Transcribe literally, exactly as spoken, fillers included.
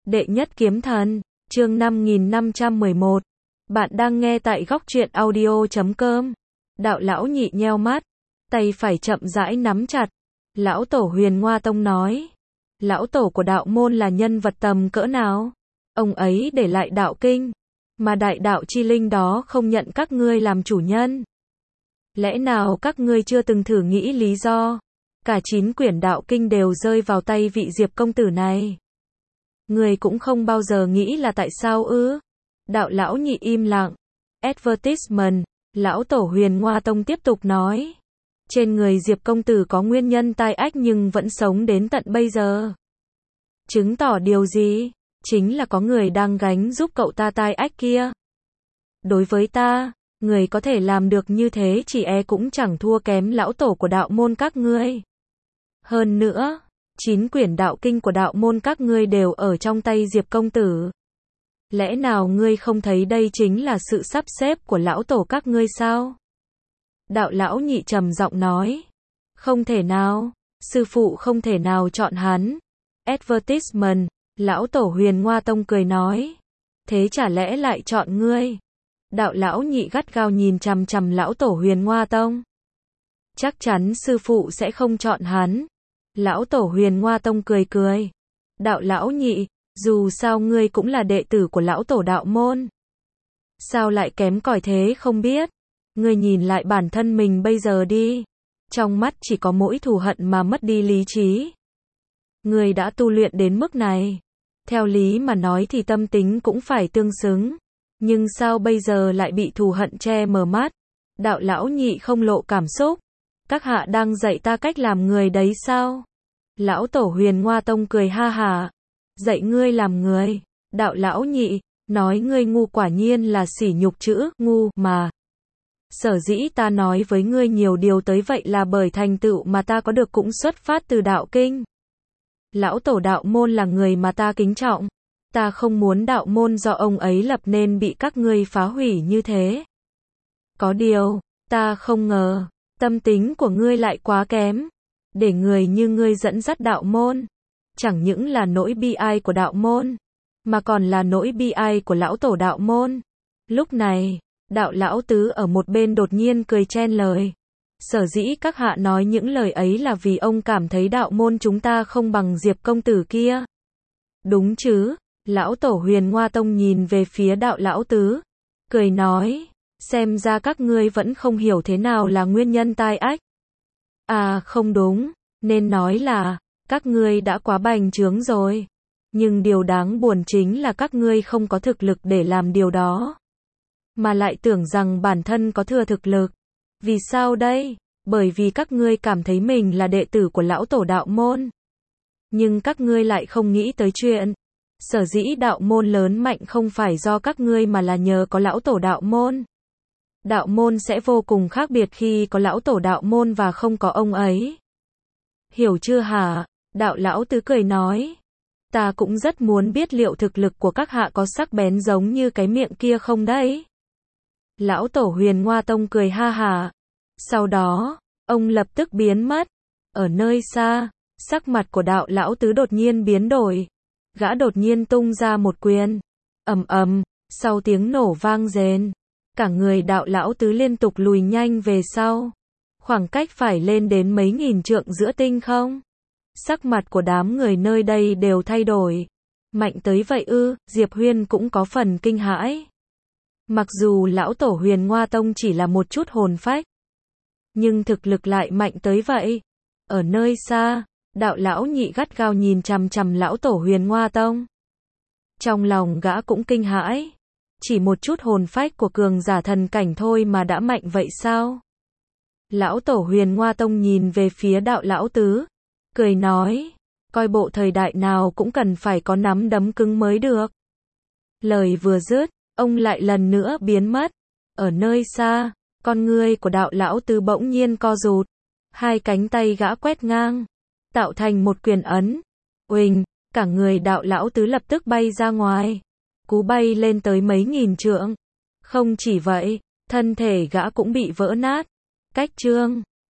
Đệ nhất kiếm thần, chương năm nghìn năm trăm mười một. Bạn đang nghe tại góc truyện audio chấm com. Đạo lão nhị nheo mắt, tay phải chậm rãi nắm chặt. Lão tổ Huyền Ngoa Tông nói, lão tổ của đạo môn là nhân vật tầm cỡ nào? Ông ấy để lại đạo kinh, mà đại đạo chi linh đó không nhận các ngươi làm chủ nhân. Lẽ nào các ngươi chưa từng thử nghĩ lý do? Cả chín quyển đạo kinh đều rơi vào tay vị Diệp công tử này. Người cũng không bao giờ nghĩ là tại sao ư? Đạo lão nhị im lặng. Advertisement, lão tổ Huyền Ngoa Tông tiếp tục nói. Trên người Diệp công tử có nguyên nhân tai ách nhưng vẫn sống đến tận bây giờ. Chứng tỏ điều gì? Chính là có người đang gánh giúp cậu ta tai ách kia. Đối với ta, người có thể làm được như thế chỉ e cũng chẳng thua kém lão tổ của đạo môn các ngươi. Hơn nữa, chín quyển đạo kinh của đạo môn các ngươi đều ở trong tay Diệp công tử. Lẽ nào ngươi không thấy đây chính là sự sắp xếp của lão tổ các ngươi sao? Đạo lão nhị trầm giọng nói. Không thể nào, sư phụ không thể nào chọn hắn. Advertisement, lão tổ Huyền Ngoa Tông cười nói. Thế chả lẽ lại chọn ngươi? Đạo lão nhị gắt gao nhìn chằm chằm lão tổ Huyền Ngoa Tông. Chắc chắn sư phụ sẽ không chọn hắn. Lão tổ Huyền Ngoa Tông cười cười. Đạo lão nhị, dù sao ngươi cũng là đệ tử của lão tổ đạo môn. Sao lại kém cỏi thế không biết? Ngươi nhìn lại bản thân mình bây giờ đi. Trong mắt chỉ có mỗi thù hận mà mất đi lý trí. Ngươi đã tu luyện đến mức này. Theo lý mà nói thì tâm tính cũng phải tương xứng. Nhưng sao bây giờ lại bị thù hận che mờ mắt? Đạo lão nhị không lộ cảm xúc. Các hạ đang dạy ta cách làm người đấy sao? Lão tổ Huyền Ngoa Tông cười ha hả. Dạy ngươi làm người. Đạo lão nhị, nói ngươi ngu quả nhiên là sỉ nhục chữ ngu mà. Sở dĩ ta nói với ngươi nhiều điều tới vậy là bởi thành tựu mà ta có được cũng xuất phát từ đạo kinh. Lão tổ đạo môn là người mà ta kính trọng. Ta không muốn đạo môn do ông ấy lập nên bị các ngươi phá hủy như thế. Có điều, ta không ngờ, tâm tính của ngươi lại quá kém. Để người như ngươi dẫn dắt đạo môn. Chẳng những là nỗi bi ai của đạo môn, mà còn là nỗi bi ai của lão tổ đạo môn. Lúc này, đạo lão tứ ở một bên đột nhiên cười chen lời. Sở dĩ các hạ nói những lời ấy là vì ông cảm thấy đạo môn chúng ta không bằng Diệp công tử kia. Đúng chứ? Lão tổ Huyền Ngoa Tông nhìn về phía đạo lão tứ, cười nói, xem ra các ngươi vẫn không hiểu thế nào là nguyên nhân tai ách. À không đúng, nên nói là, các ngươi đã quá bành trướng rồi. Nhưng điều đáng buồn chính là các ngươi không có thực lực để làm điều đó. Mà lại tưởng rằng bản thân có thừa thực lực. Vì sao đây? Bởi vì các ngươi cảm thấy mình là đệ tử của lão tổ đạo môn. Nhưng các ngươi lại không nghĩ tới chuyện. Sở dĩ đạo môn lớn mạnh không phải do các ngươi mà là nhờ có lão tổ đạo môn. Đạo môn sẽ vô cùng khác biệt khi có lão tổ đạo môn và không có ông ấy. Hiểu chưa hả? Đạo lão tứ cười nói. Ta cũng rất muốn biết liệu thực lực của các hạ có sắc bén giống như cái miệng kia không đấy? Lão tổ Huyền Ngoa Tông cười ha hả. Sau đó, ông lập tức biến mất. Ở nơi xa, sắc mặt của đạo lão tứ đột nhiên biến đổi. Gã đột nhiên tung ra một quyền. Ầm ầm, sau tiếng nổ vang rền. Cả người đạo lão tứ liên tục lùi nhanh về sau. Khoảng cách phải lên đến mấy nghìn trượng giữa tinh không. Sắc mặt của đám người nơi đây đều thay đổi. Mạnh tới vậy ư? Diệp Huyên cũng có phần kinh hãi. Mặc dù lão tổ Huyền Ngoa Tông chỉ là một chút hồn phách, nhưng thực lực lại mạnh tới vậy. Ở nơi xa, đạo lão nhị gắt gao nhìn chằm chằm lão tổ Huyền Ngoa Tông. Trong lòng gã cũng kinh hãi. Chỉ một chút hồn phách của cường giả thần cảnh thôi mà đã mạnh vậy sao? Lão tổ Huyền Ngoa Tông nhìn về phía đạo lão tứ, cười nói, coi bộ thời đại nào cũng cần phải có nắm đấm cứng mới được. Lời vừa dứt, ông lại lần nữa biến mất. Ở nơi xa, con ngươi của đạo lão tứ bỗng nhiên co rụt. Hai cánh tay gã quét ngang, tạo thành một quyền ấn. Uỳnh, cả người đạo lão tứ lập tức bay ra ngoài. Cú bay lên tới mấy nghìn trượng. Không chỉ vậy, thân thể gã cũng bị vỡ nát. Cách chương